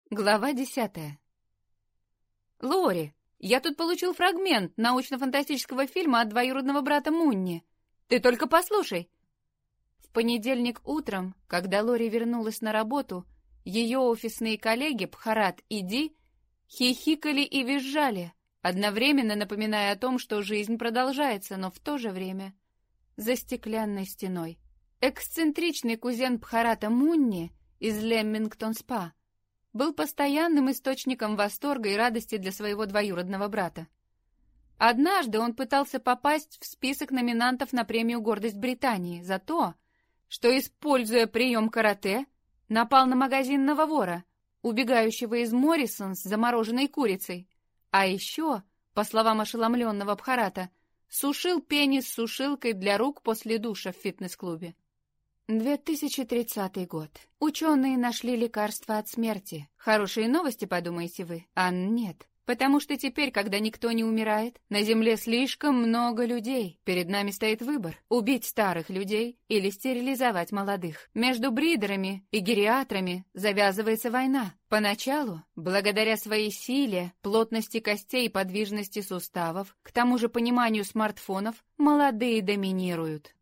Глава 10. «Лори, я тут получил фрагмент научно-фантастического фильма от двоюродного брата Мунни. Ты только послушай!» В понедельник утром, когда Лори вернулась на работу, ее офисные коллеги Бхарат и Ди хихикали и визжали, одновременно напоминая о том, что жизнь продолжается, но в то же время за стеклянной стеной. Эксцентричный кузен Бхарата Мунни из Леммингтон-спа был постоянным источником восторга и радости для своего двоюродного брата. Однажды он пытался попасть в список номинантов на премию «Гордость Британии» за то, что, используя прием карате, напал на магазинного вора, убегающего из Моррисонс с замороженной курицей, а еще, по словам ошеломленного Бхарата, сушил пенис сушилкой для рук после душа в фитнес-клубе. 2030 год. Ученые нашли лекарство от смерти. Хорошие новости, подумаете вы? А нет. Потому что теперь, когда никто не умирает, на Земле слишком много людей. Перед нами стоит выбор: убить старых людей или стерилизовать молодых. Между бридерами и гериатрами завязывается война. Поначалу, благодаря своей силе, плотности костей и подвижности суставов, к тому же пониманию смартфонов, молодые доминируют.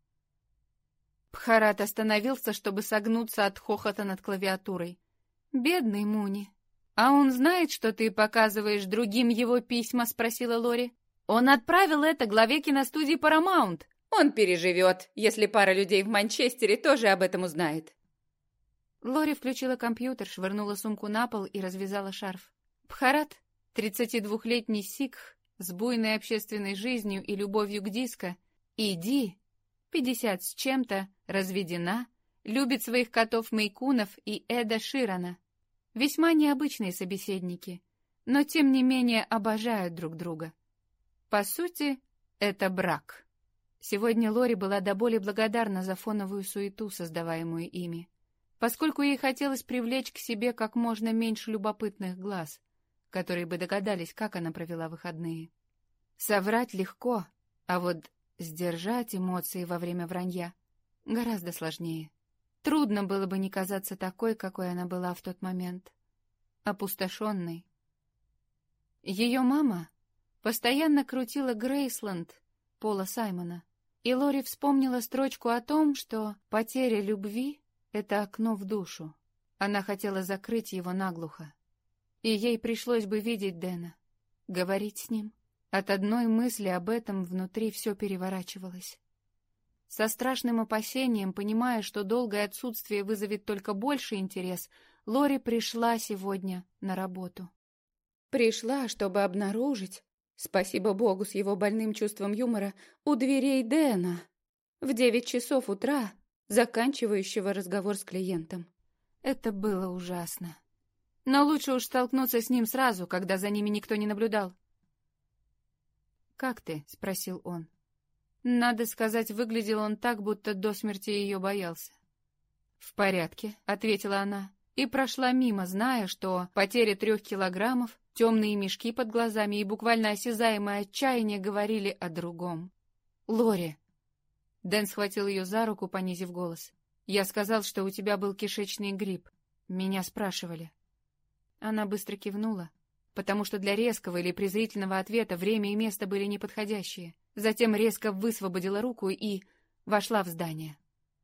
Бхарат остановился, чтобы согнуться от хохота над клавиатурой. «Бедный Муни. А он знает, что ты показываешь другим его письма?» — спросила Лори. «Он отправил это главе киностудии Paramount. Он переживет, если пара людей в Манчестере тоже об этом узнает». Лори включила компьютер, швырнула сумку на пол и развязала шарф. Бхарат, 32-летний сикх с буйной общественной жизнью и любовью к диско, и Ди, 50 с чем-то, разведена, любит своих котов-мейкунов и Эда Ширана. Весьма необычные собеседники, но тем не менее обожают друг друга. По сути, это брак. Сегодня Лори была до боли благодарна за фоновую суету, создаваемую ими, поскольку ей хотелось привлечь к себе как можно меньше любопытных глаз, которые бы догадались, как она провела выходные. Соврать легко, а вот сдержать эмоции во время вранья гораздо сложнее. Трудно было бы не казаться такой, какой она была в тот момент. Опустошенной. Ее мама постоянно крутила «Грейсленд» Пола Саймона, и Лори вспомнила строчку о том, что потеря любви — это окно в душу. Она хотела закрыть его наглухо. И ей пришлось бы видеть Дэна, говорить с ним. От одной мысли об этом внутри все переворачивалось. Со страшным опасением, понимая, что долгое отсутствие вызовет только больший интерес, Лори пришла сегодня на работу. Пришла, чтобы обнаружить, спасибо Богу с его больным чувством юмора, у дверей Дэна в 9 часов утра, заканчивающего разговор с клиентом. Это было ужасно. Но лучше уж столкнуться с ним сразу, когда за ними никто не наблюдал. «Как ты?» — спросил он. Надо сказать, выглядел он так, будто до смерти ее боялся. «В порядке», — ответила она, и прошла мимо, зная, что потеря 3 килограммов, темные мешки под глазами и буквально осязаемое отчаяние говорили о другом. «Лори!» Дэн схватил ее за руку, понизив голос. «Я сказал, что у тебя был кишечный грипп. Меня спрашивали». Она быстро кивнула, потому что для резкого или презрительного ответа время и место были неподходящие. Затем резко высвободила руку и вошла в здание.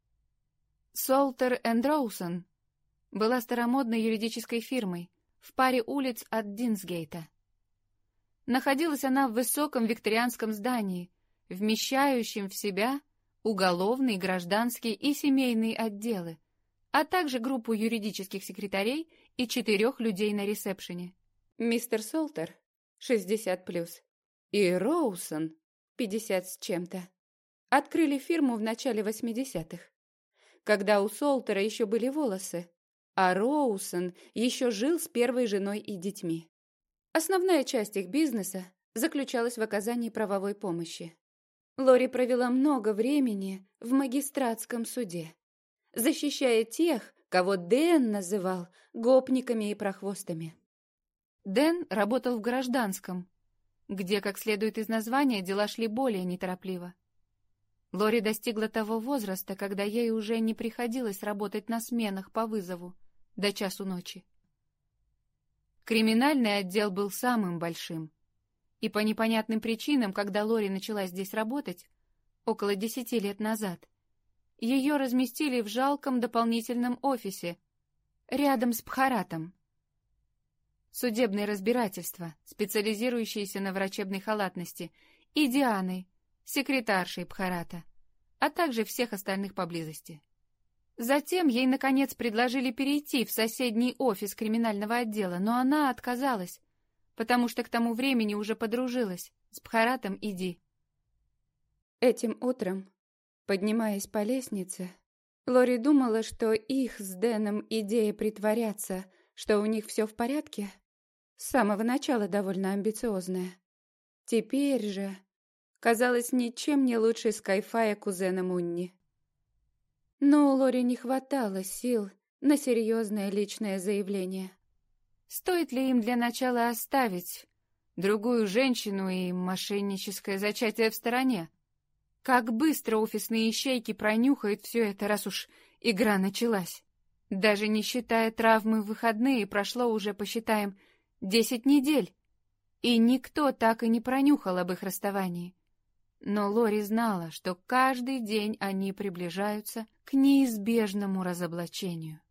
Солтер энд Роусон была старомодной юридической фирмой в паре улиц от Динсгейта. Находилась она в высоком викторианском здании, вмещающем в себя уголовный, гражданский и семейные отделы, а также группу юридических секретарей и 4 людей на ресепшене. Мистер Солтер, 60+, и Роусон, 50 с чем-то, открыли фирму в начале 80-х, когда у Солтера еще были волосы, а Роусон еще жил с первой женой и детьми. Основная часть их бизнеса заключалась в оказании правовой помощи. Лори провела много времени в магистратском суде, защищая тех, кого Дэн называл гопниками и прохвостами. Дэн работал в гражданском, где, как следует из названия, дела шли более неторопливо. Лори достигла того возраста, когда ей уже не приходилось работать на сменах по вызову до часу ночи. Криминальный отдел был самым большим. И по непонятным причинам, когда Лори начала здесь работать, около 10 лет назад, ее разместили в жалком дополнительном офисе, рядом с Бхаратом. Судебное разбирательство, специализирующееся на врачебной халатности, и Дианой, секретаршей Бхарата, а также всех остальных поблизости. Затем ей, наконец, предложили перейти в соседний офис криминального отдела, но она отказалась, потому что к тому времени уже подружилась с Бхаратом и Ди. Этим утром, поднимаясь по лестнице, Лори думала, что их с Дэном идея притворяться, что у них все в порядке, с самого начала довольно амбициозная. Теперь же казалась ничем не лучше Скайфая кузена Мунни. Но у Лори не хватало сил на серьезное личное заявление. Стоит ли им для начала оставить другую женщину и мошенническое зачатие в стороне? Как быстро офисные ищейки пронюхают все это, раз уж игра началась. Даже не считая травмы в выходные, прошло уже, посчитаем, 10 недель, и никто так и не пронюхал об их расставании. Но Лори знала, что каждый день они приближаются к неизбежному разоблачению.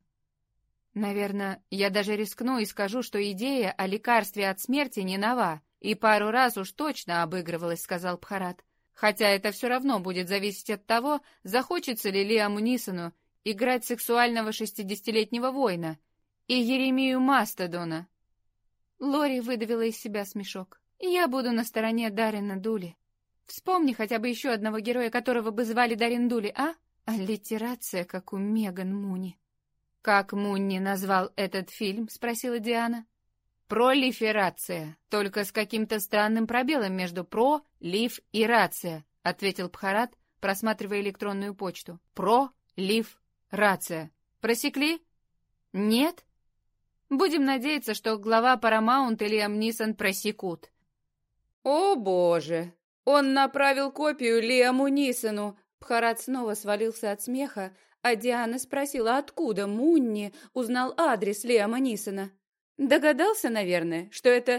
Наверное, я даже рискну и скажу, что идея о лекарстве от смерти не нова, и пару раз уж точно обыгрывалась, сказал Бхарат. Хотя это все равно будет зависеть от того, захочется ли Лиаму Нисону играть сексуального 60-летнего воина и Еремию Мастодона. Лори выдавила из себя смешок. Я буду на стороне Даррена Дули. Вспомни хотя бы еще одного героя, которого бы звали Даррен Дули, а? Аллитерация, как у Меган Муни. «Как Мунни назвал этот фильм?» — спросила Диана. «Пролиферация, только с каким-то странным пробелом между «про», «лиф» и «рация», — ответил Бхарат, просматривая электронную почту. «Про», «лиф», «рация». Просекли? Нет? Будем надеяться, что глава Paramount и Лиам Нисон просекут». «О, боже! Он направил копию Лиаму Нисону!» Бхарат снова свалился от смеха, а Диана спросила, откуда Мунни узнал адрес Лиама Нисона. Догадался, наверное, что это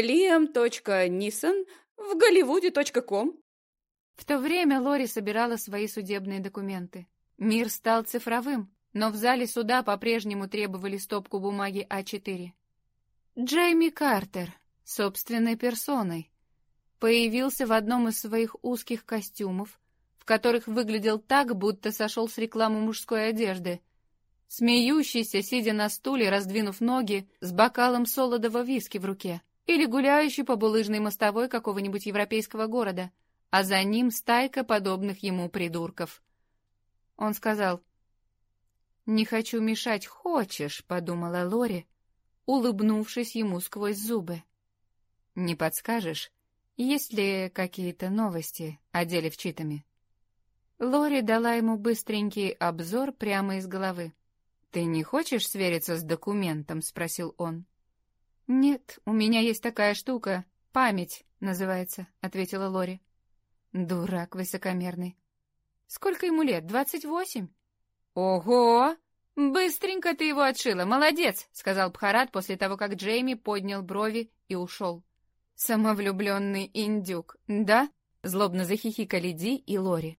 liam.niсон в голливуде.com. В то время Лори собирала свои судебные документы. Мир стал цифровым, но в зале суда по-прежнему требовали стопку бумаги А4. Джейми Картер, собственной персоной, появился в одном из своих узких костюмов, в которых выглядел так, будто сошел с рекламы мужской одежды, смеющийся, сидя на стуле, раздвинув ноги, с бокалом солодового виски в руке, или гуляющий по булыжной мостовой какого-нибудь европейского города, а за ним стайка подобных ему придурков. Он сказал: «Не хочу мешать, хочешь», — подумала Лори, улыбнувшись ему сквозь зубы. «Не подскажешь, есть ли какие-то новости о деле в Читаме?» Лори дала ему быстренький обзор прямо из головы. «Ты не хочешь свериться с документом?» — спросил он. «Нет, у меня есть такая штука, память называется», — ответила Лори. Дурак высокомерный. «Сколько ему лет? 28?» «Ого! Быстренько ты его отшила, молодец!» — сказал Бхарат после того, как Джейми поднял брови и ушел. «Самовлюбленный индюк, да?» — злобно захихикали Ди и Лори.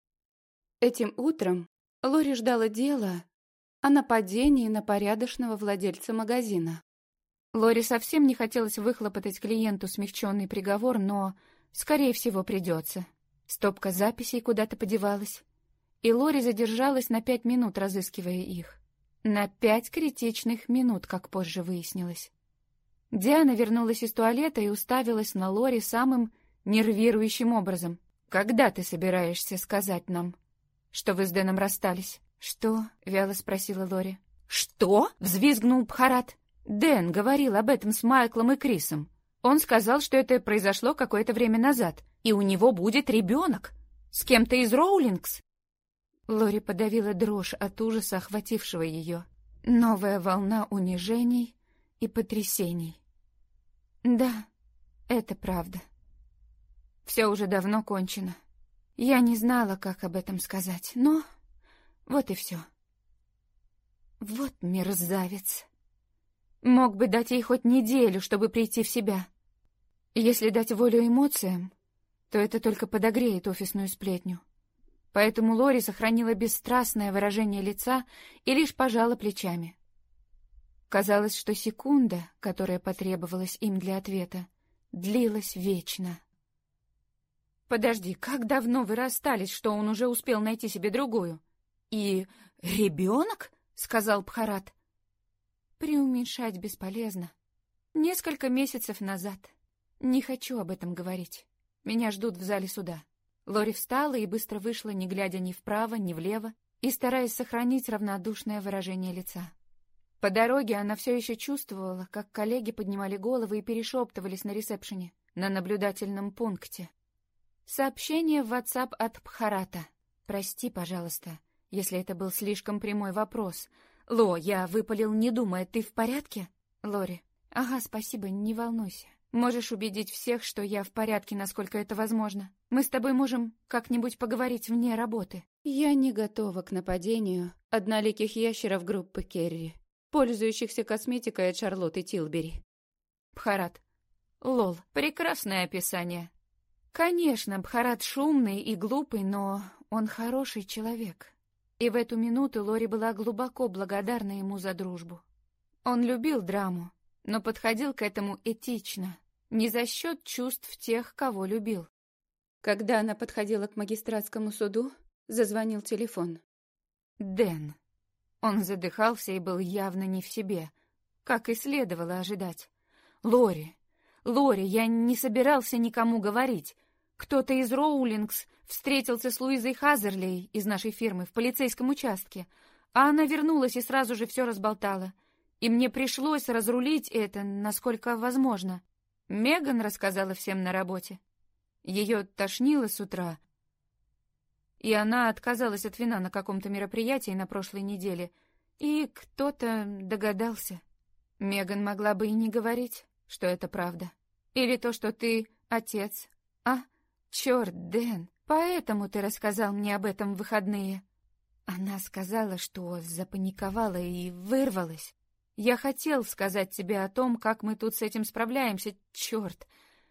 Этим утром Лори ждала дела о нападении на порядочного владельца магазина. Лори совсем не хотелось выхлопотать клиенту смягченный приговор, но, скорее всего, придется. Стопка записей куда-то подевалась, и Лори задержалась на 5 минут, разыскивая их. На 5 критичных минут, как позже выяснилось. Диана вернулась из туалета и уставилась на Лори самым нервирующим образом. «Когда ты собираешься сказать нам, что вы с Дэном расстались?» «Что?» — вяло спросила Лори. «Что?» — взвизгнул Бхарат. «Дэн говорил об этом с Майклом и Крисом. Он сказал, что это произошло какое-то время назад, и у него будет ребенок. С кем-то из Роулингс». Лори подавила дрожь от ужаса, охватившего ее. Новая волна унижений и потрясений. Да, это правда. Все уже давно кончено. Я не знала, как об этом сказать, но вот и все. Вот мерзавец. Мог бы дать ей хоть неделю, чтобы прийти в себя. Если дать волю эмоциям, то это только подогреет офисную сплетню. Поэтому Лори сохранила бесстрастное выражение лица и лишь пожала плечами. Казалось, что секунда, которая потребовалась им для ответа, длилась вечно. «Подожди, как давно вы расстались, что он уже успел найти себе другую?» «И ребенок?» — сказал Бхарат. «Преуменьшать бесполезно. Несколько месяцев назад. Не хочу об этом говорить. Меня ждут в зале суда». Лори встала и быстро вышла, не глядя ни вправо, ни влево, и стараясь сохранить равнодушное выражение лица. По дороге она все еще чувствовала, как коллеги поднимали головы и перешептывались на ресепшене, на наблюдательном пункте. Сообщение в WhatsApp от Бхарата. «Прости, пожалуйста, если это был слишком прямой вопрос. Ло, я выпалил, не думая, ты в порядке?» Лори. «Ага, спасибо, не волнуйся. Можешь убедить всех, что я в порядке, насколько это возможно. Мы с тобой можем как-нибудь поговорить вне работы». Я не готова к нападению одноликих ящеров группы Керри, пользующихся косметикой от Шарлотты Тилбери. Бхарат. Лол, прекрасное описание. Конечно, Бхарат шумный и глупый, но он хороший человек. И в эту минуту Лори была глубоко благодарна ему за дружбу. Он любил драму, но подходил к этому этично, не за счет чувств тех, кого любил. Когда она подходила к магистратскому суду, зазвонил телефон. Дэн. Он задыхался и был явно не в себе, как и следовало ожидать. Лори, я не собирался никому говорить. Кто-то из Роулингс встретился с Луизой Хазерлей из нашей фирмы в полицейском участке, а она вернулась и сразу же все разболтала. И мне пришлось разрулить это, насколько возможно. Меган рассказала всем на работе. Ее тошнило с утра, и она отказалась от вина на каком-то мероприятии на прошлой неделе, и кто-то догадался. Меган могла бы и не говорить, что это правда. Или то, что ты отец. А? Черт, Дэн, поэтому ты рассказал мне об этом в выходные. Она сказала, что запаниковала и вырвалась. Я хотел сказать тебе о том, как мы тут с этим справляемся, черт.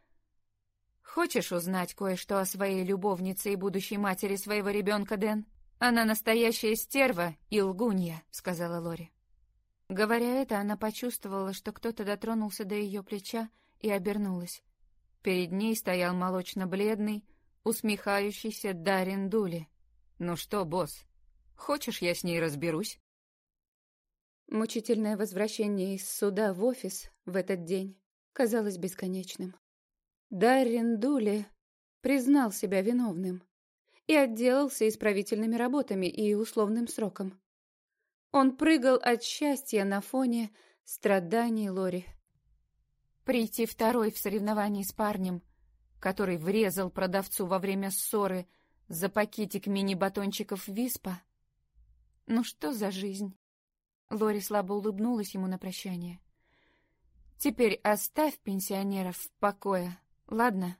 Хочешь узнать кое-что о своей любовнице и будущей матери своего ребенка, Дэн? Она настоящая стерва и лгунья, сказала Лори. Говоря это, она почувствовала, что кто-то дотронулся до ее плеча и обернулась. Перед ней стоял молочно-бледный, усмехающийся Даррен Дули. «Ну что, босс, хочешь, я с ней разберусь?» Мучительное возвращение из суда в офис в этот день казалось бесконечным. Даррен Дули признал себя виновным и отделался исправительными работами и условным сроком. Он прыгал от счастья на фоне страданий Лори. Прийти второй в соревновании с парнем, который врезал продавцу во время ссоры за пакетик мини-батончиков Виспа. Ну что за жизнь? Лори слабо улыбнулась ему на прощание. Теперь оставь пенсионеров в покое, ладно?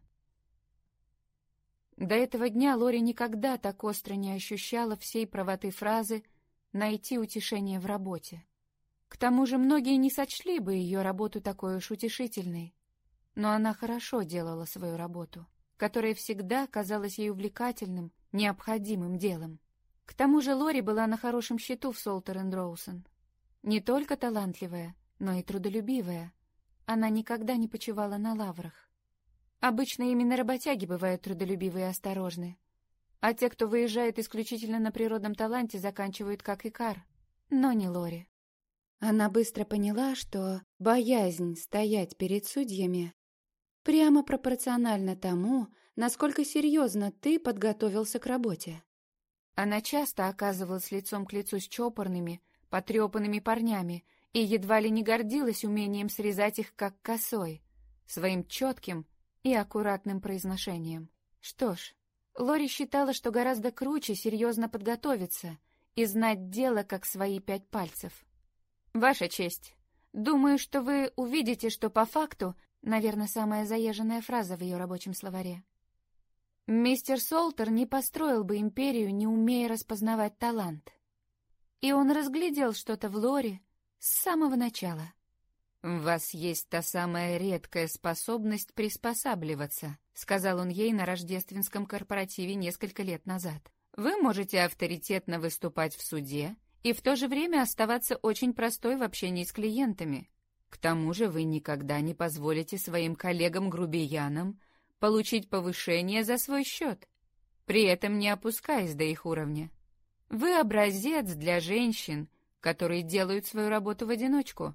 До этого дня Лори никогда так остро не ощущала всей правоты фразы «найти утешение в работе». К тому же многие не сочли бы ее работу такой уж утешительной. Но она хорошо делала свою работу, которая всегда казалась ей увлекательным, необходимым делом. К тому же Лори была на хорошем счету в Солтер энд Роусон. Не только талантливая, но и трудолюбивая. Она никогда не почивала на лаврах. Обычно именно работяги бывают трудолюбивы и осторожны. А те, кто выезжает исключительно на природном таланте, заканчивают как Икар. Но не Лори. Она быстро поняла, что боязнь стоять перед судьями прямо пропорциональна тому, насколько серьезно ты подготовился к работе. Она часто оказывалась лицом к лицу с чопорными, потрепанными парнями и едва ли не гордилась умением срезать их как косой, своим четким и аккуратным произношением. Что ж, Лори считала, что гораздо круче серьезно подготовиться и знать дело как свои 5 пальцев. «Ваша честь, думаю, что вы увидите, что по факту, наверное, самая заезженная фраза в ее рабочем словаре. Мистер Солтер не построил бы империю, не умея распознавать талант. И он разглядел что-то в Лори с самого начала. «В вас есть та самая редкая способность приспосабливаться», сказал он ей на рождественском корпоративе несколько лет назад. «Вы можете авторитетно выступать в суде и в то же время оставаться очень простой в общении с клиентами. К тому же вы никогда не позволите своим коллегам-грубиянам получить повышение за свой счет, при этом не опускаясь до их уровня. Вы образец для женщин, которые делают свою работу в одиночку».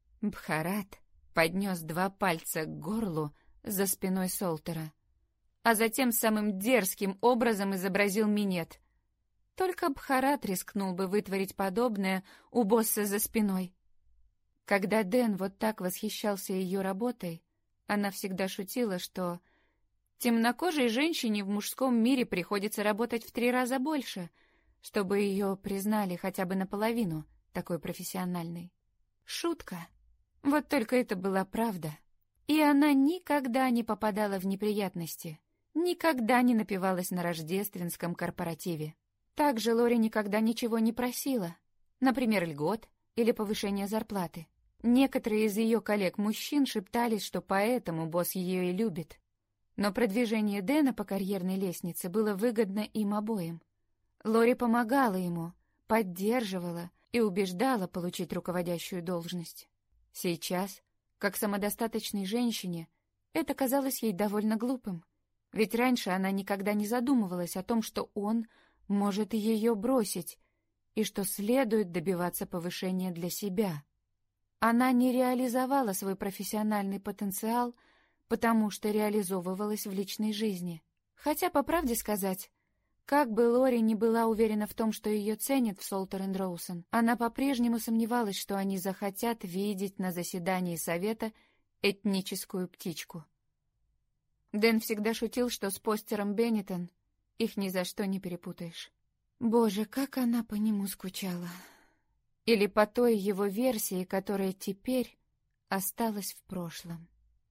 Бхарат поднес 2 пальца к горлу за спиной Солтера, а затем самым дерзким образом изобразил минет. Только Бхарат рискнул бы вытворить подобное у босса за спиной. Когда Дэн вот так восхищался ее работой, она всегда шутила, что темнокожей женщине в мужском мире приходится работать в 3 раза больше, чтобы ее признали хотя бы наполовину такой профессиональной. Шутка. Вот только это была правда. И она никогда не попадала в неприятности, никогда не напивалась на рождественском корпоративе. Также Лори никогда ничего не просила, например, льгот или повышения зарплаты. Некоторые из ее коллег-мужчин шептались, что поэтому босс ее и любит. Но продвижение Дэна по карьерной лестнице было выгодно им обоим. Лори помогала ему, поддерживала и убеждала получить руководящую должность. Сейчас, как самодостаточной женщине, это казалось ей довольно глупым, ведь раньше она никогда не задумывалась о том, что он может ее бросить и что следует добиваться повышения для себя. Она не реализовала свой профессиональный потенциал, потому что реализовывалась в личной жизни. Хотя, по правде сказать, как бы Лори не была уверена в том, что ее ценят в Солтер энд Роусон, она по-прежнему сомневалась, что они захотят видеть на заседании совета этническую птичку. Дэн всегда шутил, что с постером Бенниттон их ни за что не перепутаешь. Боже, как она по нему скучала. Или по той его версии, которая теперь осталась в прошлом.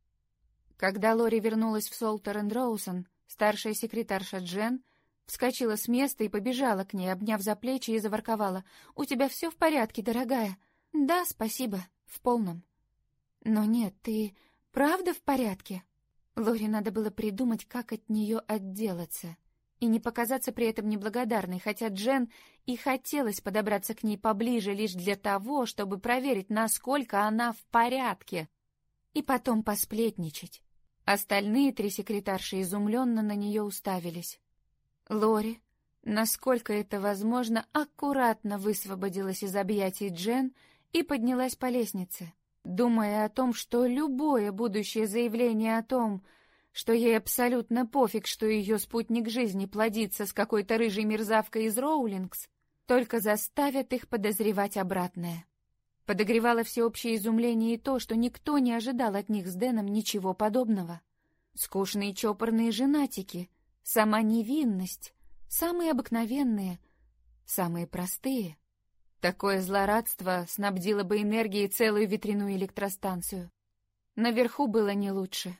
Когда Лори вернулась в Солтер энд Роусон, старшая секретарша Джен вскочила с места и побежала к ней, обняв за плечи, и заворковала: «У тебя все в порядке, дорогая?» «Да, спасибо, в полном». «Но нет, ты правда в порядке?» Лори надо было придумать, как от нее отделаться и не показаться при этом неблагодарной, хотя Джен и хотелось подобраться к ней поближе лишь для того, чтобы проверить, насколько она в порядке, и потом посплетничать. Остальные 3 секретарши изумленно на нее уставились. Лори, насколько это возможно, аккуратно высвободилась из объятий Джен и поднялась по лестнице, думая о том, что любое будущее заявление о том, что ей абсолютно пофиг, что ее спутник жизни плодится с какой-то рыжей мерзавкой из Роулингс, только заставят их подозревать обратное. Подогревало всеобщее изумление и то, что никто не ожидал от них с Дэном ничего подобного. Скучные чопорные женатики, сама невинность, самые обыкновенные, самые простые. Такое злорадство снабдило бы энергией целую ветряную электростанцию. Наверху было не лучше.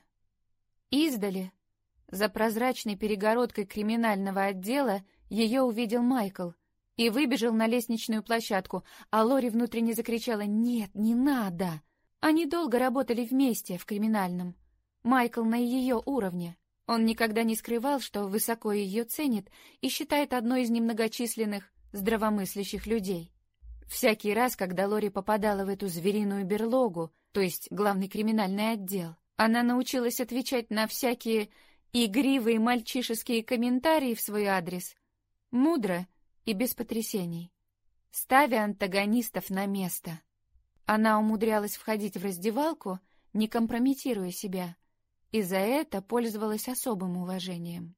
Издали, за прозрачной перегородкой криминального отдела, ее увидел Майкл и выбежал на лестничную площадку, а Лори внутренне закричала: «Нет, не надо!» Они долго работали вместе в криминальном. Майкл на ее уровне. Он никогда не скрывал, что высоко ее ценит и считает одной из немногочисленных здравомыслящих людей. Всякий раз, когда Лори попадала в эту звериную берлогу, то есть главный криминальный отдел, она научилась отвечать на всякие игривые мальчишеские комментарии в свой адрес, мудро и без потрясений, ставя антагонистов на место. Она умудрялась входить в раздевалку, не компрометируя себя, и за это пользовалась особым уважением.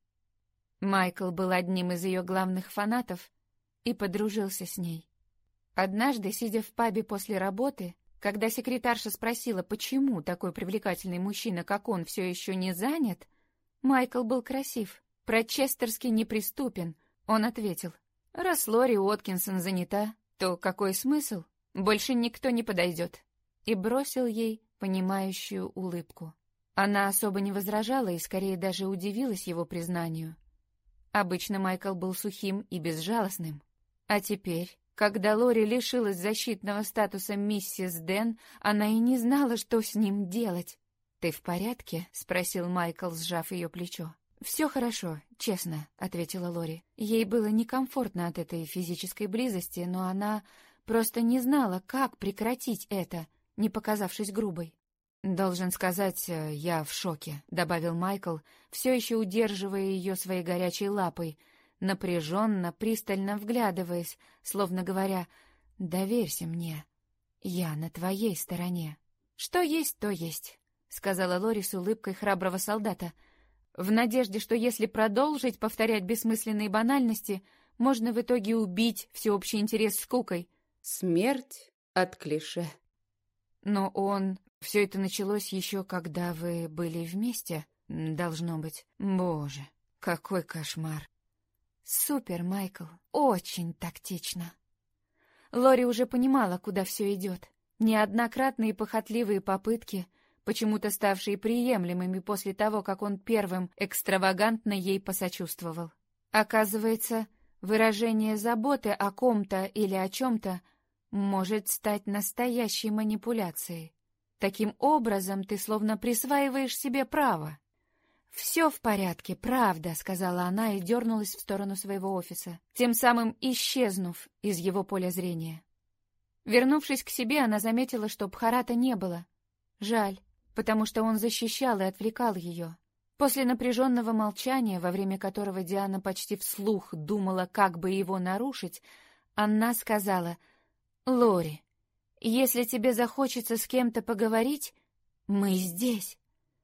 Майкл был одним из ее главных фанатов и подружился с ней. Однажды, сидя в пабе после работы, когда секретарша спросила, почему такой привлекательный мужчина, как он, все еще не занят, Майкл был красив, по-честерски неприступен. Он ответил: «Раз Лори Уоткинсон занята, то какой смысл? Больше никто не подойдет». И бросил ей понимающую улыбку. Она особо не возражала и скорее даже удивилась его признанию. Обычно Майкл был сухим и безжалостным. А теперь, Когда Лори лишилась защитного статуса миссис Дэн, она и не знала, что с ним делать. «Ты в порядке?» — спросил Майкл, сжав ее плечо. «Все хорошо, честно», — ответила Лори. Ей было некомфортно от этой физической близости, но она просто не знала, как прекратить это, не показавшись грубой. «Должен сказать, я в шоке», — добавил Майкл, все еще удерживая ее своей горячей лапой, напряженно, пристально вглядываясь, словно говоря: «Доверься мне, я на твоей стороне». «Что есть, то есть», — сказала Лори с улыбкой храброго солдата, в надежде, что если продолжить повторять бессмысленные банальности, можно в итоге убить всеобщий интерес скукой. Смерть от клише. Но все это началось еще когда вы были вместе, должно быть. Боже, какой кошмар. Супер, Майкл, очень тактично. Лори уже понимала, куда все идет. Неоднократные похотливые попытки, почему-то ставшие приемлемыми после того, как он первым экстравагантно ей посочувствовал. Оказывается, выражение заботы о ком-то или о чем-то может стать настоящей манипуляцией. Таким образом, ты словно присваиваешь себе право. «Все в порядке, правда», — сказала она и дернулась в сторону своего офиса, тем самым исчезнув из его поля зрения. Вернувшись к себе, она заметила, что Бхарата не было. Жаль, потому что он защищал и отвлекал ее. После напряженного молчания, во время которого Диана почти вслух думала, как бы его нарушить, она сказала: «Лори, если тебе захочется с кем-то поговорить, мы здесь».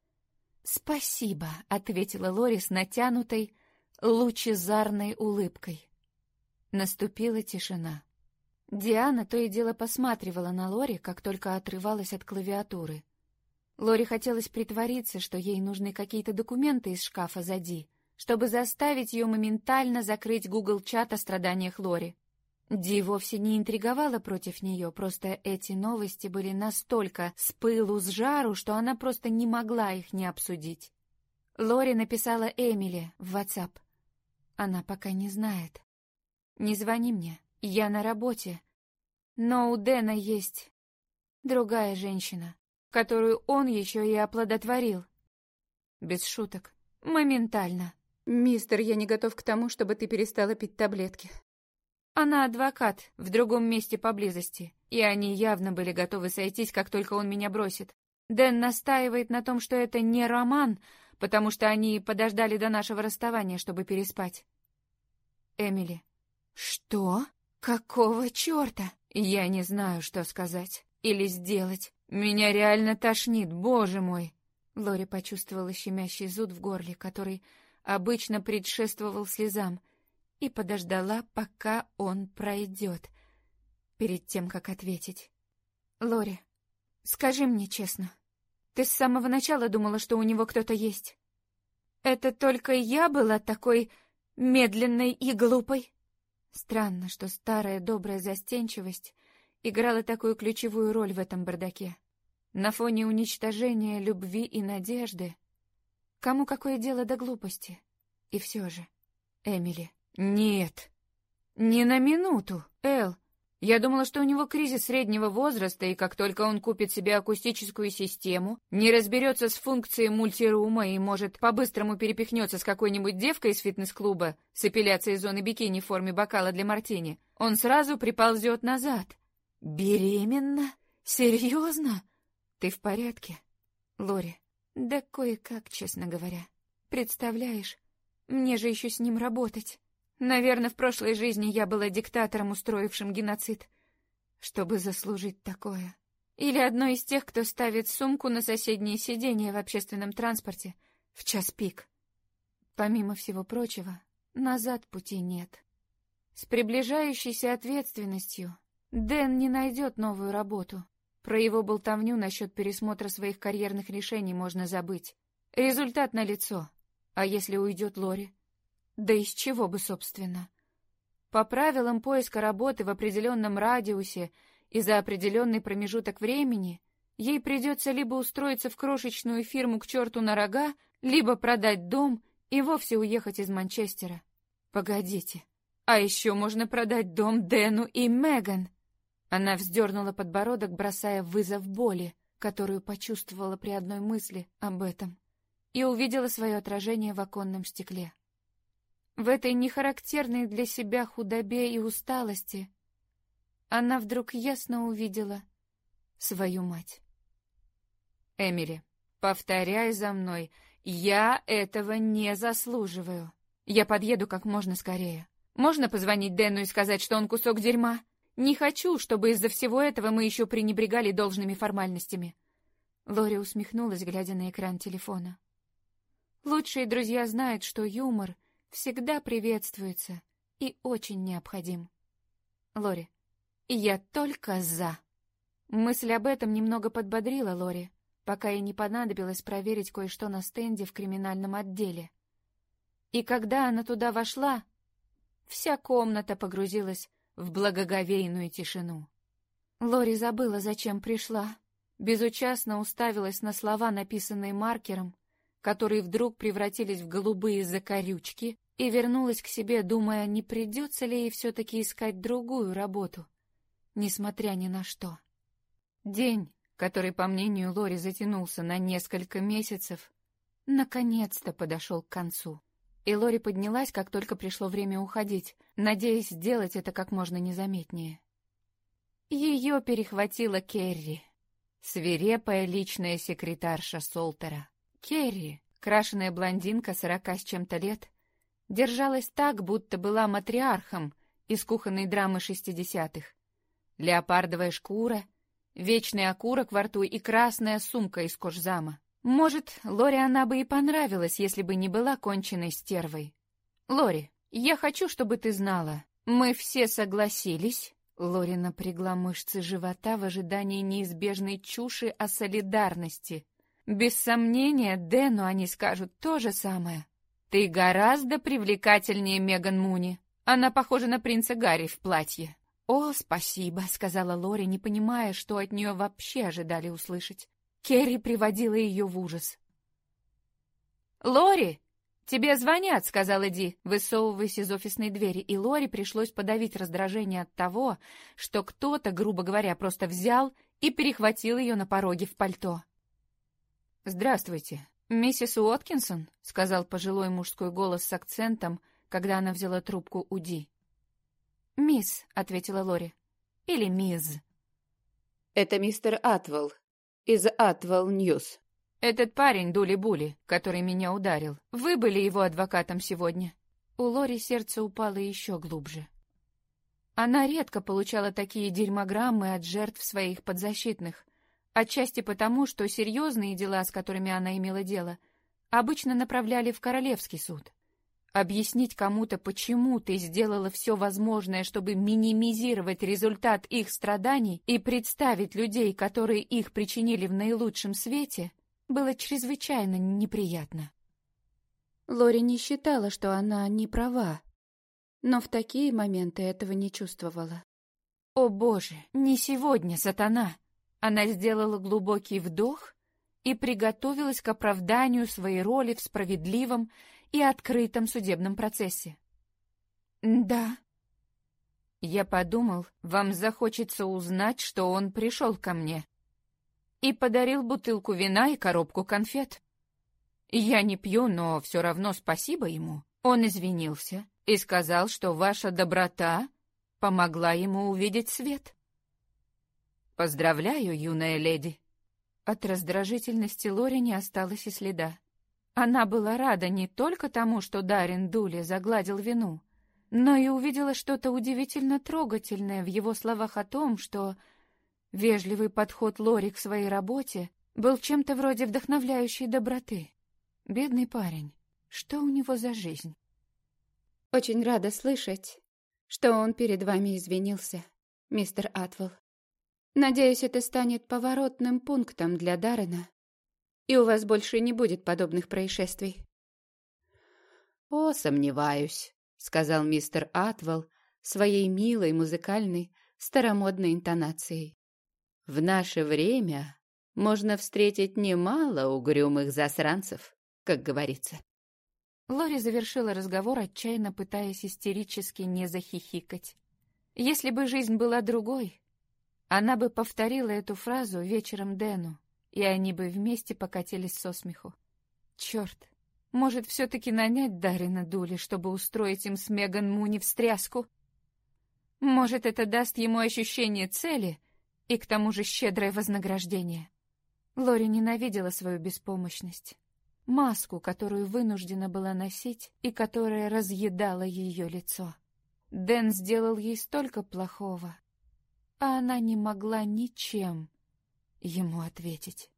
«Спасибо», — ответила Лори с натянутой, лучезарной улыбкой. Наступила тишина. Диана то и дело посматривала на Лори, как только отрывалась от клавиатуры. Лори хотелось притвориться, что ей нужны какие-то документы из шкафа за Ди, чтобы заставить ее моментально закрыть Google-чат о страданиях Лори. Ди вовсе не интриговала против нее, просто эти новости были настолько с пылу с жару, что она просто не могла их не обсудить. Лори написала Эмили в WhatsApp. Она пока не знает. «Не звони мне, я на работе. Но у Дэна есть другая женщина, которую он еще и оплодотворил». Без шуток. Моментально. «Мистер, я не готов к тому, чтобы ты перестала пить таблетки». Она адвокат в другом месте поблизости, и они явно были готовы сойтись, как только он меня бросит. Дэн настаивает на том, что это не роман, потому что они подождали до нашего расставания, чтобы переспать. Эмили. Что? Какого черта? Я не знаю, что сказать или сделать. Меня реально тошнит, боже мой. Лори почувствовала щемящий зуд в горле, который обычно предшествовал слезам, и подождала, пока он пройдет, перед тем, как ответить. «Лори, скажи мне честно, ты с самого начала думала, что у него кто-то есть? Это только я была такой медленной и глупой?» Странно, что старая добрая застенчивость играла такую ключевую роль в этом бардаке. На фоне уничтожения любви и надежды. Кому какое дело до глупости? И все же, Эмили... «Нет, не на минуту, Эл. Я думала, что у него кризис среднего возраста, и как только он купит себе акустическую систему, не разберется с функцией мультирума и, может, по-быстрому перепихнется с какой-нибудь девкой из фитнес-клуба с эпиляцией зоны бикини в форме бокала для мартини, он сразу приползет назад. Беременна? Серьезно? Ты в порядке, Лори?» «Да кое-как, честно говоря. Представляешь, мне же еще с ним работать. Наверное, в прошлой жизни я была диктатором, устроившим геноцид, чтобы заслужить такое. Или одной из тех, кто ставит сумку на соседнее сиденье в общественном транспорте в час пик. Помимо всего прочего, назад пути нет. С приближающейся ответственностью Дэн не найдет новую работу. Про его болтовню насчет пересмотра своих карьерных решений можно забыть. Результат налицо. А если уйдет Лори? Да из чего бы, собственно? По правилам поиска работы в определенном радиусе и за определенный промежуток времени ей придется либо устроиться в крошечную фирму к черту на рога, либо продать дом и вовсе уехать из Манчестера. Погодите, А еще можно продать дом Дэну и Меган. Она вздернула подбородок, бросая вызов боли, которую почувствовала при одной мысли об этом, и увидела свое отражение в оконном стекле. В этой нехарактерной для себя худобе и усталости она вдруг ясно увидела свою мать. «Эмили, повторяй за мной, я этого не заслуживаю. Я подъеду как можно скорее. Можно позвонить Дэну и сказать, что он кусок дерьма? Не хочу, чтобы из-за всего этого мы еще пренебрегали должными формальностями». Лори усмехнулась, глядя на экран телефона. Лучшие друзья знают, что юмор всегда приветствуется и очень необходим. Лори, я только за. Мысль об этом немного подбодрила Лори, пока ей не понадобилось проверить кое-что на стенде в криминальном отделе. И когда она туда вошла, вся комната погрузилась в благоговейную тишину. Лори забыла, зачем пришла, безучастно уставилась на слова, написанные маркером, которые вдруг превратились в голубые закорючки, и вернулась к себе, думая, не придется ли ей все-таки искать другую работу, несмотря ни на что. День, который, по мнению Лори, затянулся на несколько месяцев, наконец-то подошел к концу. И Лори поднялась, как только пришло время уходить, надеясь сделать это как можно незаметнее. Ее перехватила Керри, свирепая личная секретарша Солтера. Керри, крашеная блондинка 40 с чем-то лет, держалась так, будто была матриархом из кухонной драмы 60-х. Леопардовая шкура, вечный окурок во рту и красная сумка из кожзама. Может, Лори она бы и понравилась, если бы не была конченной стервой. «Лори, я хочу, чтобы ты знала, мы все согласились». Лори напрягла мышцы живота в ожидании неизбежной чуши о солидарности. Без сомнения, Дэну они скажут то же самое. «Ты гораздо привлекательнее Меган Муни. Она похожа на принца Гарри в платье». «О, спасибо», — сказала Лори, не понимая, что от нее вообще ожидали услышать. Керри приводила ее в ужас. «Лори, тебе звонят», — сказала Ди, высовываясь из офисной двери, и Лори пришлось подавить раздражение от того, что кто-то, грубо говоря, просто взял и перехватил ее на пороге в пальто. «Здравствуйте, миссис Уоткинсон», — сказал пожилой мужской голос с акцентом, когда она взяла трубку у Ди. «Мисс», — ответила Лори, — «или мисс». Это мистер Атвелл из Атвелл Ньюс. «Этот парень Дули-Були, который меня ударил, вы были его адвокатом сегодня?» У Лори сердце упало еще глубже. Она редко получала такие дерьмограммы от жертв своих подзащитных, отчасти потому, что серьезные дела, с которыми она имела дело, обычно направляли в Королевский суд. Объяснить кому-то, почему ты сделала все возможное, чтобы минимизировать результат их страданий и представить людей, которые их причинили в наилучшем свете, было чрезвычайно неприятно. Лори не считала, что она не права, но в такие моменты этого не чувствовала. «О боже, не сегодня, сатана!» Она сделала глубокий вдох и приготовилась к оправданию своей роли в справедливом и открытом судебном процессе. «Да». «Я подумал, вам захочется узнать, что он пришел ко мне и подарил бутылку вина и коробку конфет. Я не пью, но все равно спасибо ему. Он извинился и сказал, что ваша доброта помогла ему увидеть свет. Поздравляю, юная леди». От раздражительности Лори не осталось и следа. Она была рада не только тому, что Даррен Дули загладил вину, но и увидела что-то удивительно трогательное в его словах о том, что вежливый подход Лори к своей работе был чем-то вроде вдохновляющей доброты. Бедный парень, что у него за жизнь? Очень рада слышать, что он перед вами извинился, мистер Атвелл. Надеюсь, это станет поворотным пунктом для Даррена, и у вас больше не будет подобных происшествий. «О, сомневаюсь», — сказал мистер Атвелл своей милой, музыкальной, старомодной интонацией. «В наше время можно встретить немало угрюмых засранцев, как говорится». Лори завершила разговор, отчаянно пытаясь истерически не захихикать. Если бы жизнь была другой, она бы повторила эту фразу вечером Дэну, и они бы вместе покатились со смеху. Черт, может, все-таки нанять Даррена Дули, чтобы устроить им с Меган Муни встряску? Может, это даст ему ощущение цели и к тому же щедрое вознаграждение. Лори ненавидела свою беспомощность, маску, которую вынуждена была носить и которая разъедала ее лицо. Дэн сделал ей столько плохого, а она не могла ничем ему ответить.